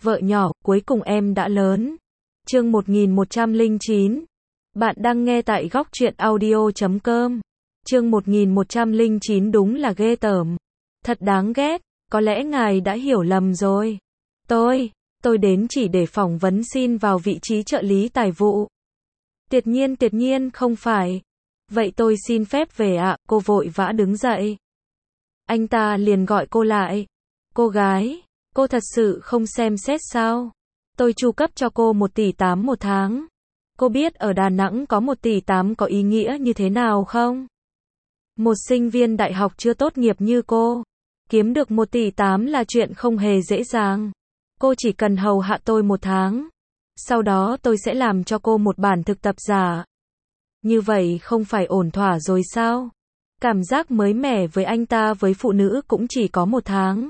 Vợ nhỏ, cuối cùng em đã lớn. Chương 1109. Bạn đang nghe tại góc truyện audio.com. Chương 1109 đúng là ghê tởm. Thật đáng ghét, có lẽ ngài đã hiểu lầm rồi. Tôi đến chỉ để phỏng vấn xin vào vị trí trợ lý tài vụ. Tuyệt nhiên không phải. Vậy tôi xin phép về ạ, cô vội vã đứng dậy. Anh ta liền gọi cô lại. Cô gái, cô thật sự không xem xét sao? Tôi chu cấp cho cô 1,8 tỷ một tháng. Cô biết ở Đà Nẵng có 1,8 tỷ có ý nghĩa như thế nào không? Một sinh viên đại học chưa tốt nghiệp như cô, kiếm được 1,8 tỷ là chuyện không hề dễ dàng. Cô chỉ cần hầu hạ tôi 1 tháng. Sau đó tôi sẽ làm cho cô một bản thực tập giả. Như vậy không phải ổn thỏa rồi sao? Cảm giác mới mẻ với anh ta với phụ nữ cũng chỉ có 1 tháng.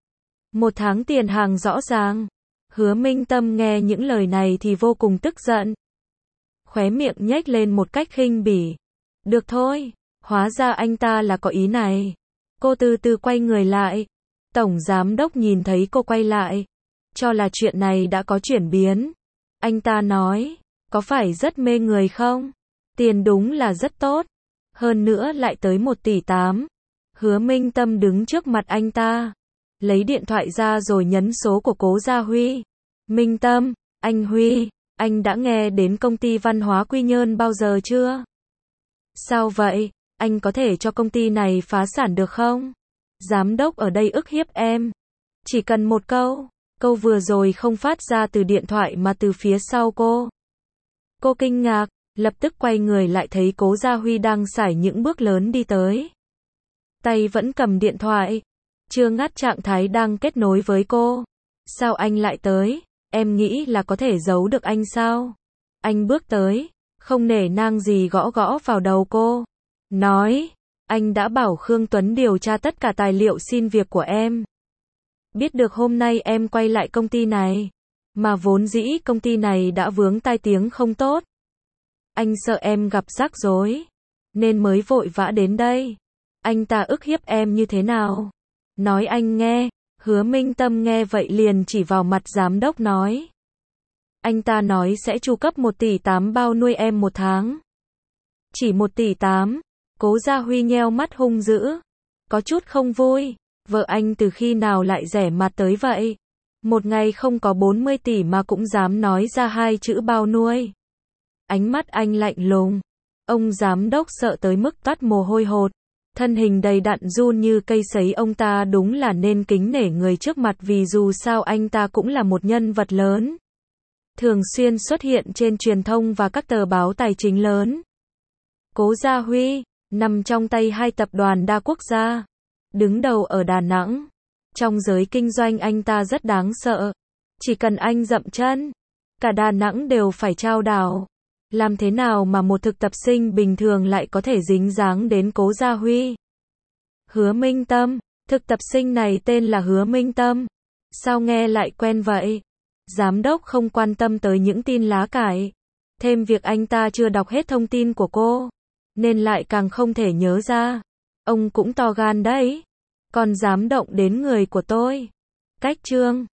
1 tháng tiền hàng rõ ràng. Hứa Minh Tâm nghe những lời này thì vô cùng tức giận. Khóe miệng nhếch lên một cách khinh bỉ. Được thôi, hóa ra anh ta là có ý này. Cô từ từ quay người lại. Tổng giám đốc nhìn thấy cô quay lại, cho là chuyện này đã có chuyển biến. Anh ta nói, có phải rất mê người không? Tiền đúng là rất tốt. Hơn nữa lại tới 1,8 tỷ. Hứa Minh Tâm đứng trước mặt anh ta, lấy điện thoại ra rồi nhấn số của Cố Gia Huy. Minh Tâm, anh Huy, anh đã nghe đến công ty văn hóa Quy Nhơn bao giờ chưa? Sao vậy? Anh có thể cho công ty này phá sản được không? Giám đốc ở đây ức hiếp em. Chỉ cần một câu. Câu vừa rồi không phát ra từ điện thoại mà từ phía sau cô. Cô kinh ngạc, lập tức quay người lại thấy Cố Gia Huy đang sải những bước lớn đi tới. Tay vẫn cầm điện thoại, chưa ngắt trạng thái đang kết nối với cô. Sao anh lại tới? Em nghĩ là có thể giấu được anh sao? Anh bước tới, không nể nang gì gõ gõ vào đầu cô. Nói, anh đã bảo Khương Tuấn điều tra tất cả tài liệu xin việc của em. Biết được hôm nay em quay lại công ty này, mà vốn dĩ công ty này đã vướng tai tiếng không tốt. Anh sợ em gặp rắc rối, nên mới vội vã đến đây. Anh ta ức hiếp em như thế nào? Nói anh nghe. Hứa Minh Tâm nghe vậy liền chỉ vào mặt giám đốc nói. Anh ta nói sẽ chu cấp 1,8 tỷ bao nuôi em 1 tháng. Chỉ 1,8 tỷ. Cố Gia Huy nheo mắt hung dữ, có chút không vui. Vợ anh từ khi nào lại rẻ mặt tới vậy? Một ngày không có 40 tỷ mà cũng dám nói ra 2 chữ bao nuôi. Ánh mắt anh lạnh lùng. Ông giám đốc sợ tới mức toát mồ hôi hột. Thân hình đầy đặn run như cây sấy, ông ta đúng là nên kính nể người trước mặt vì dù sao anh ta cũng là một nhân vật lớn. Thường xuyên xuất hiện trên truyền thông và các tờ báo tài chính lớn. Cố Gia Huy, nằm trong tay 2 tập đoàn đa quốc gia, đứng đầu ở Đà Nẵng. Trong giới kinh doanh anh ta rất đáng sợ. Chỉ cần anh dậm chân, cả Đà Nẵng đều phải chao đảo. Làm thế nào mà một thực tập sinh bình thường lại có thể dính dáng đến Cố Gia Huy? Hứa Minh Tâm, thực tập sinh này tên là Hứa Minh Tâm. Sao nghe lại quen vậy? Giám đốc không quan tâm tới những tin lá cải. Thêm việc anh ta chưa đọc hết thông tin của cô, nên lại càng không thể nhớ ra. Ông cũng to gan đấy. Còn dám động đến người của tôi. Cách chương